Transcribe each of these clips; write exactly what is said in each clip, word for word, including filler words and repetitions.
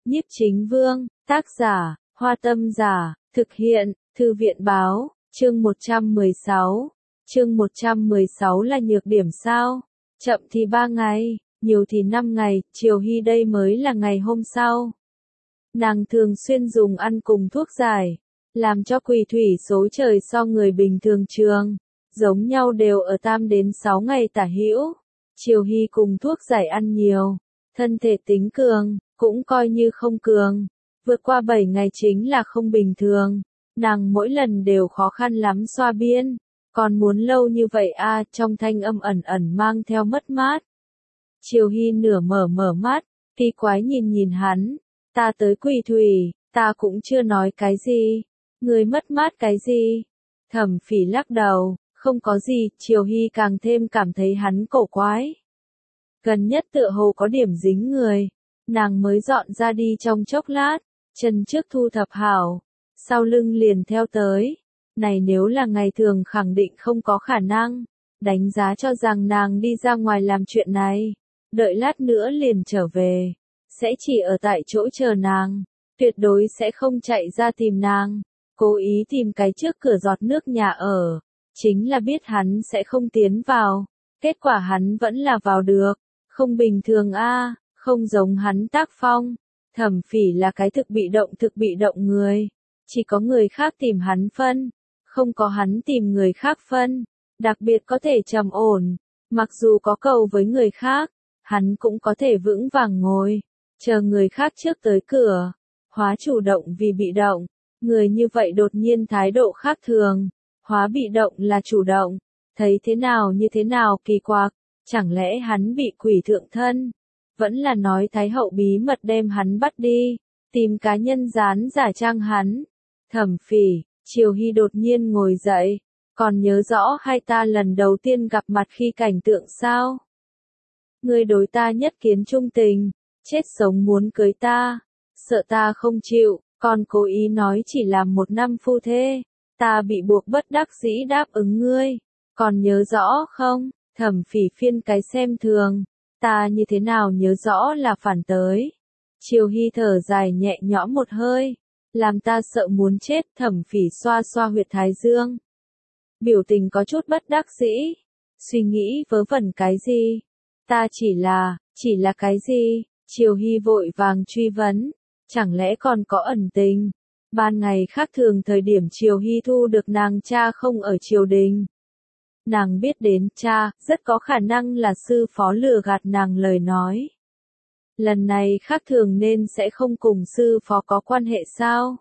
Nhiếp Chính Vương, tác giả, Hoa Tâm Giả, thực hiện, Thư viện báo, chương một trăm mười sáu. Chương một trăm mười sáu là nhược điểm sao? Chậm thì ba ngày, nhiều thì năm ngày, Triều Hy đây mới là ngày hôm sau. Nàng thường xuyên dùng ăn cùng thuốc giải, làm cho quỳ thủy số trời so người bình thường trường, giống nhau đều ở tam đến sáu ngày tả hữu. Triều Hy cùng thuốc giải ăn nhiều, thân thể tính cường, cũng coi như không cường. Vượt qua bảy ngày chính là không bình thường, nàng mỗi lần đều khó khăn lắm xoa biên, còn muốn lâu như vậy a à, trong thanh âm ẩn ẩn mang theo mất mát. Triều Hy nửa mở mở mắt, kỳ quái nhìn nhìn hắn, ta tới quỳ thủy, ta cũng chưa nói cái gì, người mất mát cái gì. Thẩm Phỉ lắc đầu, không có gì. Triều Hy càng thêm cảm thấy hắn cổ quái. Gần nhất tựa hồ có điểm dính người, nàng mới dọn ra đi trong chốc lát, chân trước thu thập hảo, sau lưng liền theo tới. Này nếu là ngày thường khẳng định không có khả năng, đánh giá cho rằng nàng đi ra ngoài làm chuyện này, đợi lát nữa liền trở về, sẽ chỉ ở tại chỗ chờ nàng, tuyệt đối sẽ không chạy ra tìm nàng, cố ý tìm cái trước cửa giọt nước nhà ở, chính là biết hắn sẽ không tiến vào, kết quả hắn vẫn là vào được, không bình thường a, không giống hắn tác phong. Thẩm Phỉ là cái thực bị động thực bị động người, chỉ có người khác tìm hắn phân, không có hắn tìm người khác phân, đặc biệt có thể trầm ổn, mặc dù có cầu với người khác, hắn cũng có thể vững vàng ngồi, chờ người khác trước tới cửa, hóa chủ động vì bị động, người như vậy đột nhiên thái độ khác thường, hóa bị động là chủ động, thấy thế nào như thế nào kỳ quặc, chẳng lẽ hắn bị quỷ thượng thân? Vẫn là nói Thái hậu bí mật đem hắn bắt đi, tìm cá nhân dán giả trang hắn. Thẩm Phỉ, Triều Hy đột nhiên ngồi dậy, còn nhớ rõ hai ta lần đầu tiên gặp mặt khi cảnh tượng sao? Ngươi đối ta nhất kiến trung tình, chết sống muốn cưới ta, sợ ta không chịu, còn cố ý nói chỉ làm một năm phu thê, ta bị buộc bất đắc dĩ đáp ứng ngươi, còn nhớ rõ không? Thẩm Phỉ phiên cái xem thường. Ta như thế nào nhớ rõ là phản tới. Triều Hy thở dài nhẹ nhõm một hơi, làm ta sợ muốn chết. Thẩm Phỉ xoa xoa huyệt thái dương, biểu tình có chút bất đắc dĩ, suy nghĩ vớ vẩn cái gì. Ta chỉ là, chỉ là cái gì? Triều Hy vội vàng truy vấn, chẳng lẽ còn có ẩn tình? Ban ngày khác thường thời điểm Triều Hy thu được nàng cha không ở triều đình. Nàng biết đến cha, rất có khả năng là sư phó lừa gạt nàng lời nói. Lần này khác thường nên sẽ không cùng sư phó có quan hệ sao?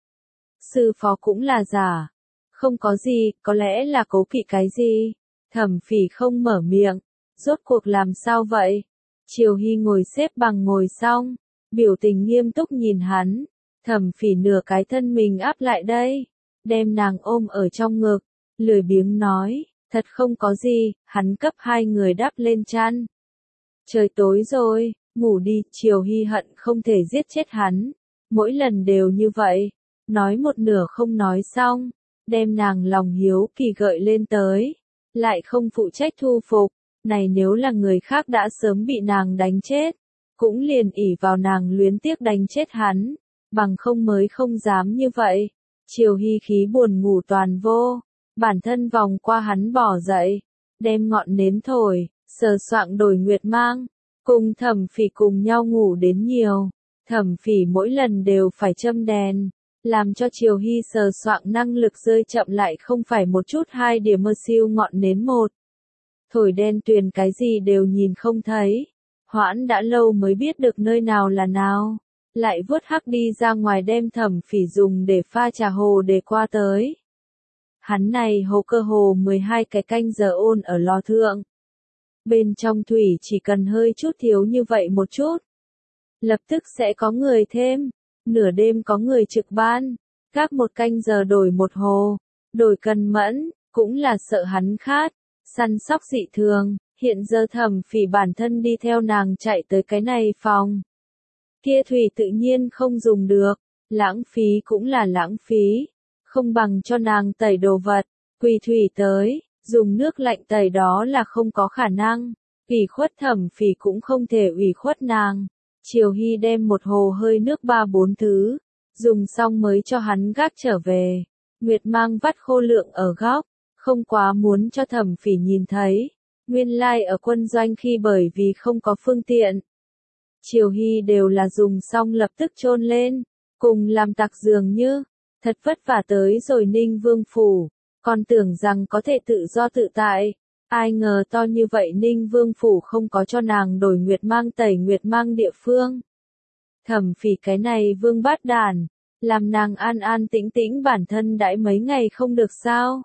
Sư phó cũng là giả. Không có gì, có lẽ là cố kỵ cái gì? Thẩm Phỉ không mở miệng. Rốt cuộc làm sao vậy? Triều Hy ngồi xếp bằng ngồi xong, biểu tình nghiêm túc nhìn hắn. Thẩm Phỉ nửa cái thân mình áp lại đây, đem nàng ôm ở trong ngực, lười biếng nói. Thật không có gì, hắn cấp hai người đắp lên chăn. Trời tối rồi, ngủ đi. Triều Hy hận không thể giết chết hắn, mỗi lần đều như vậy, nói một nửa không nói xong, đem nàng lòng hiếu kỳ gợi lên tới, lại không phụ trách thu phục, này nếu là người khác đã sớm bị nàng đánh chết, cũng liền ỷ vào nàng luyến tiếc đánh chết hắn, bằng không mới không dám như vậy. Triều Hy khí buồn ngủ toàn vô. Bản thân vòng qua hắn bỏ dậy, đem ngọn nến thổi, sờ soạng đổi nguyệt mang, cùng Thẩm Phỉ cùng nhau ngủ đến nhiều. Thẩm Phỉ mỗi lần đều phải châm đèn, làm cho Triều Hy sờ soạng năng lực rơi chậm lại không phải một chút hai điểm mơ siêu ngọn nến một. Thổi đen tuyền cái gì đều nhìn không thấy, hoãn đã lâu mới biết được nơi nào là nào, lại vuốt hắc đi ra ngoài đem Thẩm Phỉ dùng để pha trà hồ để qua tới. Hắn này hồ cơ hồ mười hai cái canh giờ ôn ở lò thượng. Bên trong thủy chỉ cần hơi chút thiếu như vậy một chút, lập tức sẽ có người thêm, nửa đêm có người trực ban, các một canh giờ đổi một hồ, đổi cần mẫn, cũng là sợ hắn khát, săn sóc dị thường, hiện giờ Thẩm Phỉ bản thân đi theo nàng chạy tới cái này phòng. Kia thủy tự nhiên không dùng được, lãng phí cũng là lãng phí. Không bằng cho nàng tẩy đồ vật, quỳ thủy tới, dùng nước lạnh tẩy đó là không có khả năng, ủy khuất Thẩm Phỉ cũng không thể ủy khuất nàng. Triều Hy đem một hồ hơi nước ba bốn thứ, dùng xong mới cho hắn gác trở về. Nguyệt Mang vắt khô lượng ở góc, không quá muốn cho Thẩm Phỉ nhìn thấy. Nguyên lai like ở quân doanh khi bởi vì không có phương tiện. Triều Hy đều là dùng xong lập tức chôn lên, cùng làm tặc dường như, thật vất vả tới rồi Ninh Vương Phủ, còn tưởng rằng có thể tự do tự tại. Ai ngờ to như vậy Ninh Vương Phủ không có cho nàng đổi Nguyệt Mang tẩy Nguyệt Mang địa phương. Thẩm Phỉ cái này vương bát đàn, làm nàng an an tĩnh tĩnh bản thân đãi mấy ngày không được sao.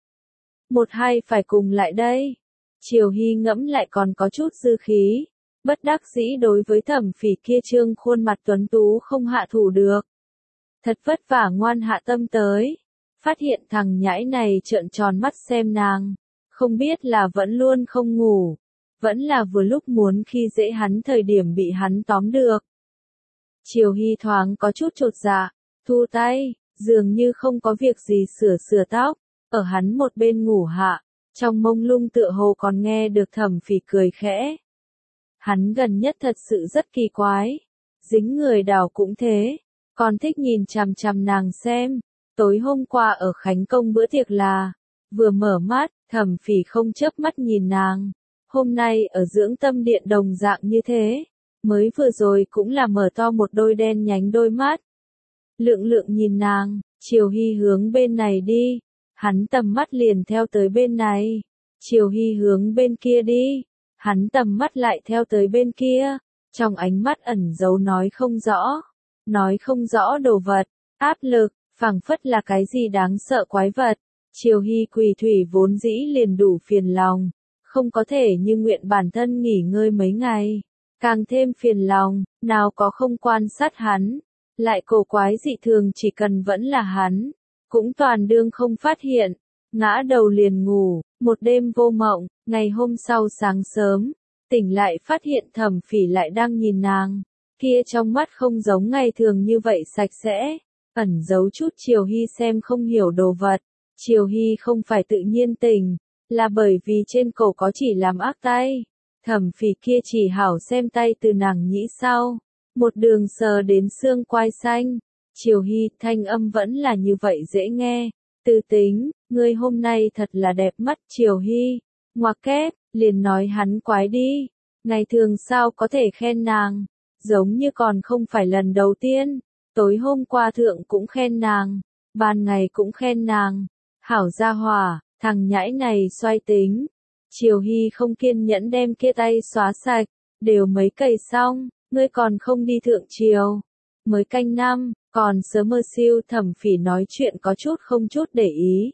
Một hai phải cùng lại đây. Triều Hy ngẫm lại còn có chút dư khí, bất đắc dĩ đối với Thẩm Phỉ kia trương khuôn mặt tuấn tú không hạ thủ được. Thật vất vả ngoan hạ tâm tới, phát hiện thằng nhãi này trợn tròn mắt xem nàng, không biết là vẫn luôn không ngủ, vẫn là vừa lúc muốn khi dễ hắn thời điểm bị hắn tóm được. Triều Hy thoáng có chút chột dạ, thu tay, dường như không có việc gì sửa sửa tóc, ở hắn một bên ngủ hạ, trong mông lung tựa hồ còn nghe được Thẩm Phỉ cười khẽ. Hắn gần nhất thật sự rất kỳ quái, dính người đảo cũng thế, còn thích nhìn chằm chằm nàng xem. Tối hôm qua ở Khánh Công bữa tiệc là, vừa mở mắt, Thẩm Phỉ không chớp mắt nhìn nàng, hôm nay ở dưỡng tâm điện đồng dạng như thế, mới vừa rồi cũng là mở to một đôi đen nhánh đôi mắt. Lượng lượng nhìn nàng, Triều Hy hướng bên này đi, hắn tầm mắt liền theo tới bên này, Triều Hy hướng bên kia đi, hắn tầm mắt lại theo tới bên kia, trong ánh mắt ẩn giấu nói không rõ, nói không rõ đồ vật, áp lực, phảng phất là cái gì đáng sợ quái vật. Triều Hy quỳ thủy vốn dĩ liền đủ phiền lòng, không có thể như nguyện bản thân nghỉ ngơi mấy ngày, càng thêm phiền lòng, nào có không quan sát hắn, lại cổ quái dị thường chỉ cần vẫn là hắn, cũng toàn đương không phát hiện, ngã đầu liền ngủ, một đêm vô mộng, ngày hôm sau sáng sớm, tỉnh lại phát hiện Thẩm Phỉ lại đang nhìn nàng, kia trong mắt không giống ngày thường như vậy sạch sẽ, ẩn giấu chút Triều Hy xem không hiểu đồ vật. Triều Hy không phải tự nhiên tỉnh, là bởi vì trên cổ có chỉ làm ác tay. Thẩm Phỉ kia chỉ hảo xem tay từ nàng nhĩ sau, một đường sờ đến xương quai xanh. Triều Hy thanh âm vẫn là như vậy dễ nghe, tư tính, ngươi hôm nay thật là đẹp mắt. Triều Hy, ngoặc kép, liền nói hắn quái đi, ngày thường sao có thể khen nàng, giống như còn không phải lần đầu tiên, tối hôm qua thượng cũng khen nàng, ban ngày cũng khen nàng. Hảo gia hỏa, thằng nhãi này xoay tính. Triều Hy không kiên nhẫn đem kia tay xóa sạch, đều mấy cày xong, ngươi còn không đi thượng triều. Mới canh năm, còn sớm mơ siêu. Thẩm Phỉ nói chuyện có chút không chút để ý.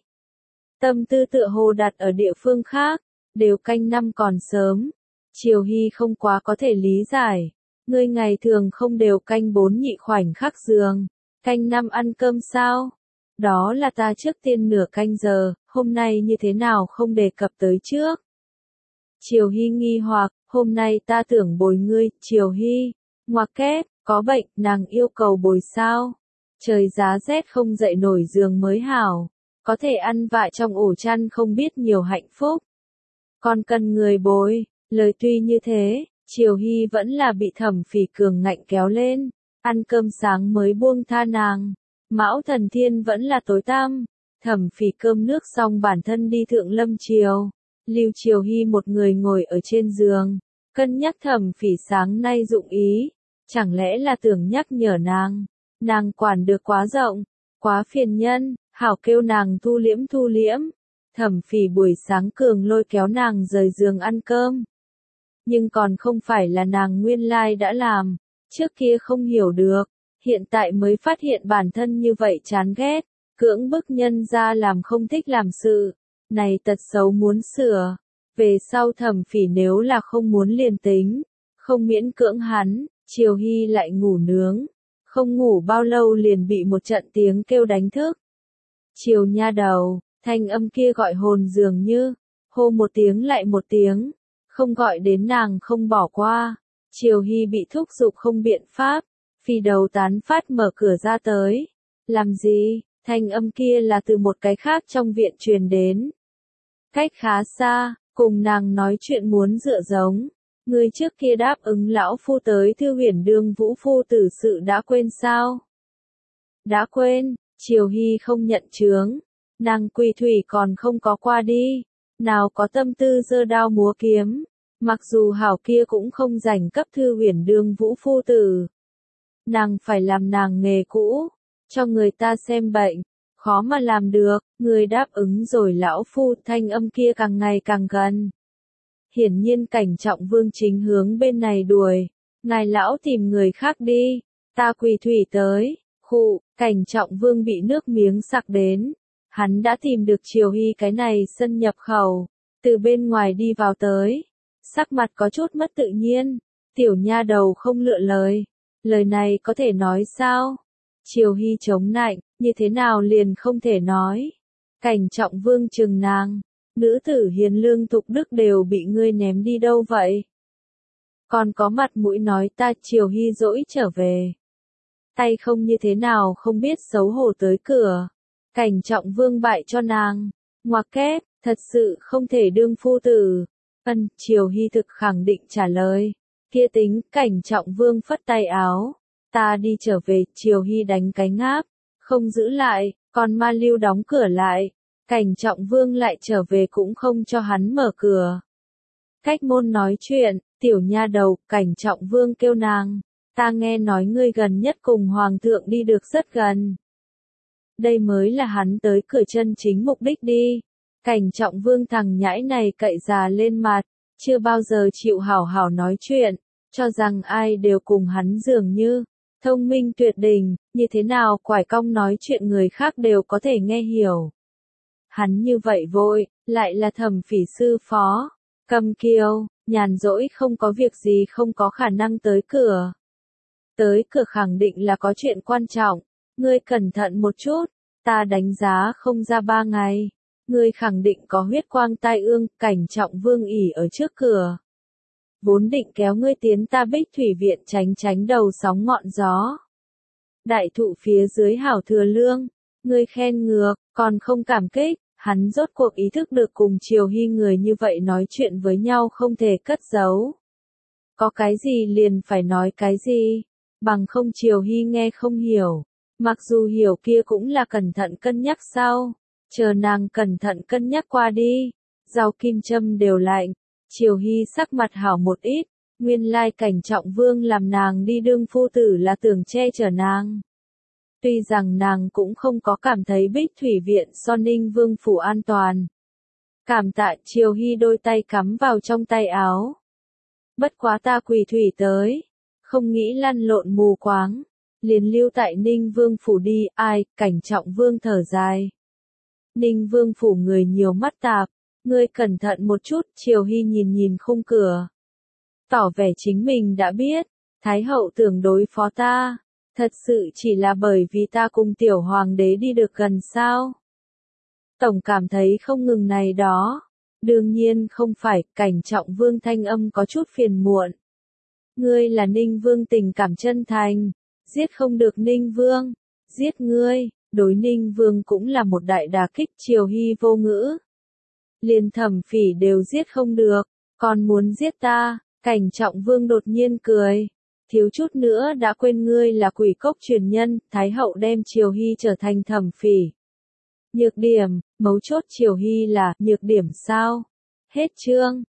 Tâm tư tựa hồ đặt ở địa phương khác, đều canh năm còn sớm. Triều Hy không quá có thể lý giải. Ngươi ngày thường không đều canh bốn nhị khoảnh khắc giường, canh năm ăn cơm sao? Đó là ta trước tiên nửa canh giờ, hôm nay như thế nào không đề cập tới trước. Triều Hy nghi hoặc, hôm nay ta tưởng bồi ngươi. Triều Hy, ngoặc kép, có bệnh, nàng yêu cầu bồi sao? Trời giá rét không dậy nổi giường mới hảo, có thể ăn vạ trong ổ chăn không biết nhiều hạnh phúc. Còn cần người bồi, lời tuy như thế, Triều Hy vẫn là bị Thẩm Phỉ cường ngạnh kéo lên, ăn cơm sáng mới buông tha nàng. Mão Thần Thiên vẫn là tối tăm, Thẩm Phỉ cơm nước xong bản thân đi thượng lâm triều, lưu Triều Hy một người ngồi ở trên giường, cân nhắc Thẩm Phỉ sáng nay dụng ý, chẳng lẽ là tưởng nhắc nhở nàng, nàng quản được quá rộng, quá phiền nhân, hảo kêu nàng thu liễm thu liễm. Thẩm Phỉ buổi sáng cường lôi kéo nàng rời giường ăn cơm, nhưng còn không phải là nàng nguyên lai đã làm, trước kia không hiểu được. Hiện tại mới phát hiện bản thân như vậy chán ghét, cưỡng bức nhân ra làm không thích làm sự, này tật xấu muốn sửa, về sau Thẩm Phỉ nếu là không muốn liền tính, không miễn cưỡng hắn. Triều Hy lại ngủ nướng, không ngủ bao lâu liền bị một trận tiếng kêu đánh thức. Triều nha đầu, thanh âm kia gọi hồn dường như, hô một tiếng lại một tiếng, không gọi đến nàng không bỏ qua. Triều Hy bị thúc giục không biện pháp. Phi đầu tán phát mở cửa ra tới. Làm gì? Thanh âm kia là từ một cái khác trong viện truyền đến. Cách khá xa, cùng nàng nói chuyện muốn dựa giống. Ngươi trước kia đáp ứng lão phu tới Thư Huyền Đường Vũ phu tử sự đã quên sao? Đã quên, Triều Hy không nhận chướng, nàng Quỳ Thủy còn không có qua đi, nào có tâm tư giơ đao múa kiếm, mặc dù hảo kia cũng không rảnh cấp Thư Huyền Đường Vũ phu tử. Nàng phải làm nàng nghề cũ, cho người ta xem bệnh, khó mà làm được, người đáp ứng rồi lão phu, thanh âm kia càng ngày càng gần. Hiển nhiên Cảnh Trọng Vương chính hướng bên này đuổi, ngài lão tìm người khác đi, ta Quỳ Thủy tới, khụ, Cảnh Trọng Vương bị nước miếng sặc đến, hắn đã tìm được Triều Hy cái này sân nhập khẩu, từ bên ngoài đi vào tới, sắc mặt có chút mất tự nhiên, tiểu nha đầu không lựa lời, lời này có thể nói sao? Triều Hy chống nạnh, như thế nào liền không thể nói. Cảnh Trọng Vương trừng nàng, nữ tử hiền lương tục đức đều bị ngươi ném đi đâu vậy? Còn có mặt mũi nói ta Triều Hy dỗi trở về. Tay không như thế nào không biết xấu hổ tới cửa. Cảnh Trọng Vương bại cho nàng, ngoặc kép, thật sự không thể đương phu tử. Ân, Triều Hy thực khẳng định trả lời. Kia tính, Cảnh Trọng Vương phất tay áo. Ta đi trở về, Triều Hy đánh cái ngáp, không giữ lại, còn Ma Lưu đóng cửa lại. Cảnh Trọng Vương lại trở về cũng không cho hắn mở cửa. Cách môn nói chuyện, tiểu nha đầu, Cảnh Trọng Vương kêu nàng. Ta nghe nói ngươi gần nhất cùng Hoàng thượng đi được rất gần. Đây mới là hắn tới cửa chân chính mục đích đi. Cảnh Trọng Vương thằng nhãi này cậy già lên mặt, chưa bao giờ chịu hảo hảo nói chuyện, cho rằng ai đều cùng hắn dường như, thông minh tuyệt đỉnh, như thế nào quải cong nói chuyện người khác đều có thể nghe hiểu. Hắn như vậy vội, lại là Thẩm Phỉ sư phó, cầm kiêu, nhàn rỗi không có việc gì không có khả năng tới cửa. Tới cửa khẳng định là có chuyện quan trọng, ngươi cẩn thận một chút, ta đánh giá không ra ba ngày, ngươi khẳng định có huyết quang tai ương. Cảnh Trọng Vương ỉ ở trước cửa. Vốn định kéo ngươi tiến ta Bích Thủy Viện tránh tránh đầu sóng ngọn gió. Đại thụ phía dưới hảo thừa lương, ngươi khen ngược, còn không cảm kích, hắn rốt cuộc ý thức được cùng Triều Hy người như vậy nói chuyện với nhau không thể cất giấu. Có cái gì liền phải nói cái gì, bằng không Triều Hy nghe không hiểu, mặc dù hiểu kia cũng là cẩn thận cân nhắc sau, chờ nàng cẩn thận cân nhắc qua đi, rau kim châm đều lạnh, Triều Hy sắc mặt hảo một ít, nguyên lai Cảnh Trọng Vương làm nàng đi đương phu tử là tưởng che chở nàng. Tuy rằng nàng cũng không có cảm thấy Bích Thủy Viện so Ninh Vương phủ an toàn. Cảm tạ, Triều Hy đôi tay cắm vào trong tay áo. Bất quá ta Quỳ Thủy tới, không nghĩ lăn lộn mù quáng, liền lưu tại Ninh Vương phủ đi. Ai? Cảnh Trọng Vương thở dài. Ninh Vương phủ người nhiều mắt tạp, ngươi cẩn thận một chút. Triều Hy nhìn nhìn khung cửa, tỏ vẻ chính mình đã biết, Thái hậu tưởng đối phó ta, thật sự chỉ là bởi vì ta cùng tiểu hoàng đế đi được gần sao? Tổng cảm thấy không ngừng này đó. Đương nhiên không phải. Cảnh Trọng Vương thanh âm có chút phiền muộn. Ngươi là Ninh Vương tình cảm chân thành, giết không được Ninh Vương, giết ngươi, đối Ninh Vương cũng là một đại đả kích. Triều Hy vô ngữ. Liền Thẩm Phỉ đều giết không được, còn muốn giết ta? Cảnh Trọng Vương đột nhiên cười. Thiếu chút nữa đã quên ngươi là Quỷ Cốc truyền nhân. Thái hậu đem Triều Hy trở thành Thẩm Phỉ. Nhược điểm, mấu chốt Triều Hy là nhược điểm sao? Hết chương.